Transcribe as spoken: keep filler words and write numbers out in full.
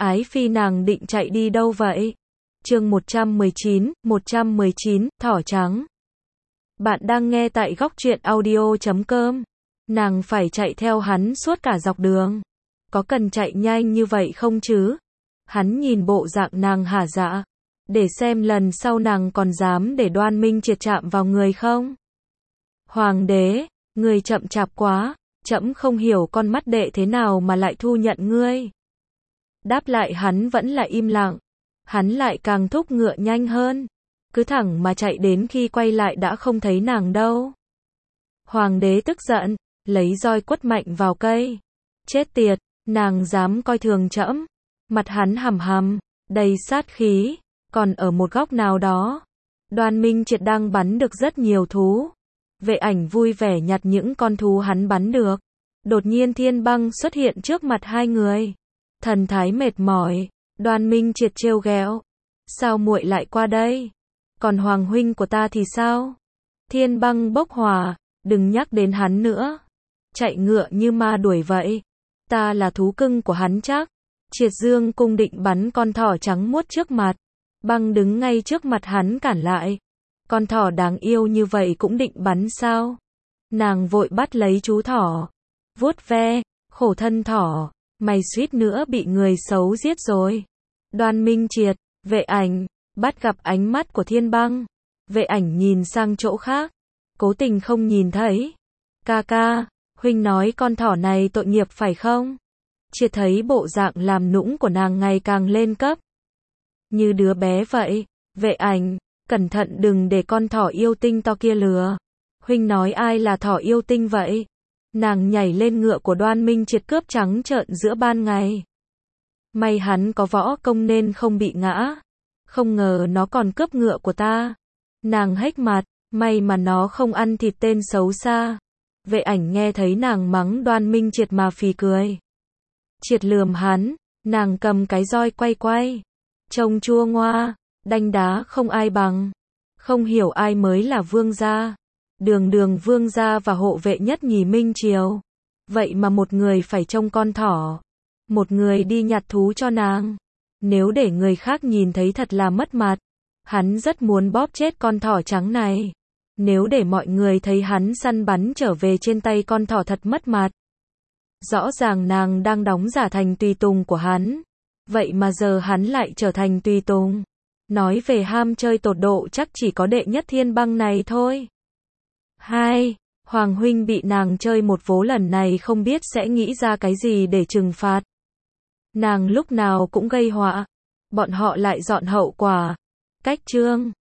Ái Phi nàng định chạy đi đâu vậy? Chương một trăm mười chín, một trăm mười chín, thỏ trắng. Bạn đang nghe tại góc truyện audio chấm com. Nàng phải chạy theo hắn suốt cả dọc đường. Có cần chạy nhanh như vậy không chứ? Hắn nhìn bộ dạng nàng hả dạ. Để xem lần sau nàng còn dám để Đoan Minh Triệt chạm vào người không? Hoàng đế, người chậm chạp quá, trẫm không hiểu con mắt đệ thế nào mà lại thu nhận ngươi. Đáp lại hắn vẫn là im lặng. Hắn lại càng thúc ngựa nhanh hơn. Cứ thẳng mà chạy đến khi quay lại đã không thấy nàng đâu. Hoàng đế tức giận, lấy roi quất mạnh vào cây. Chết tiệt, nàng dám coi thường trẫm. Mặt hắn hầm hầm, đầy sát khí. Còn ở một góc nào đó, Đoan Minh Triệt đang bắn được rất nhiều thú. Vệ Ảnh vui vẻ nhặt những con thú hắn bắn được. Đột nhiên Thiên Băng xuất hiện trước mặt hai người. Thần thái mệt mỏi, Đoan Minh Triệt trêu ghẹo. Sao muội lại qua đây? Còn hoàng huynh của ta thì sao? Thiên Băng bốc hỏa, đừng nhắc đến hắn nữa. Chạy ngựa như ma đuổi vậy. Ta là thú cưng của hắn chắc. Triệt Dương cung định bắn con thỏ trắng muốt trước mặt. Băng đứng ngay trước mặt hắn cản lại. Con thỏ đáng yêu như vậy cũng định bắn sao? Nàng vội bắt lấy chú thỏ. Vuốt ve, khổ thân thỏ. Mày suýt nữa bị người xấu giết rồi. Đoan Minh Triệt, Vệ Ảnh, bắt gặp ánh mắt của Thiên Băng. Vệ Ảnh nhìn sang chỗ khác. Cố tình không nhìn thấy. Ca ca, huynh nói con thỏ này tội nghiệp phải không? Triệt thấy bộ dạng làm nũng của nàng ngày càng lên cấp. Như đứa bé vậy. Vệ Ảnh, cẩn thận đừng để con thỏ yêu tinh to kia lừa. Huynh nói ai là thỏ yêu tinh vậy? Nàng nhảy lên ngựa của Đoan Minh Triệt cướp trắng trợn giữa ban ngày. May hắn có võ công nên không bị ngã. Không ngờ nó còn cướp ngựa của ta. Nàng hếch mặt, may mà nó không ăn thịt tên xấu xa. Vệ Ảnh nghe thấy nàng mắng Đoan Minh Triệt mà phì cười. Triệt lườm hắn, nàng cầm cái roi quay quay. Trông chua ngoa, đanh đá không ai bằng. Không hiểu ai mới là vương gia. Đường đường vương gia và hộ vệ nhất nhì Minh Triều. Vậy mà một người phải trông con thỏ. Một người đi nhặt thú cho nàng. Nếu để người khác nhìn thấy thật là mất mặt. Hắn rất muốn bóp chết con thỏ trắng này. Nếu để mọi người thấy hắn săn bắn trở về trên tay con thỏ thật mất mặt. Rõ ràng nàng đang đóng giả thành tùy tùng của hắn. Vậy mà giờ hắn lại trở thành tùy tùng. Nói về ham chơi tột độ chắc chỉ có đệ nhất Thiên Băng này thôi. Hai, Hoàng huynh bị nàng chơi một vố lần này không biết sẽ nghĩ ra cái gì để trừng phạt. Nàng lúc nào cũng gây họa. Bọn họ lại dọn hậu quả. Cách chương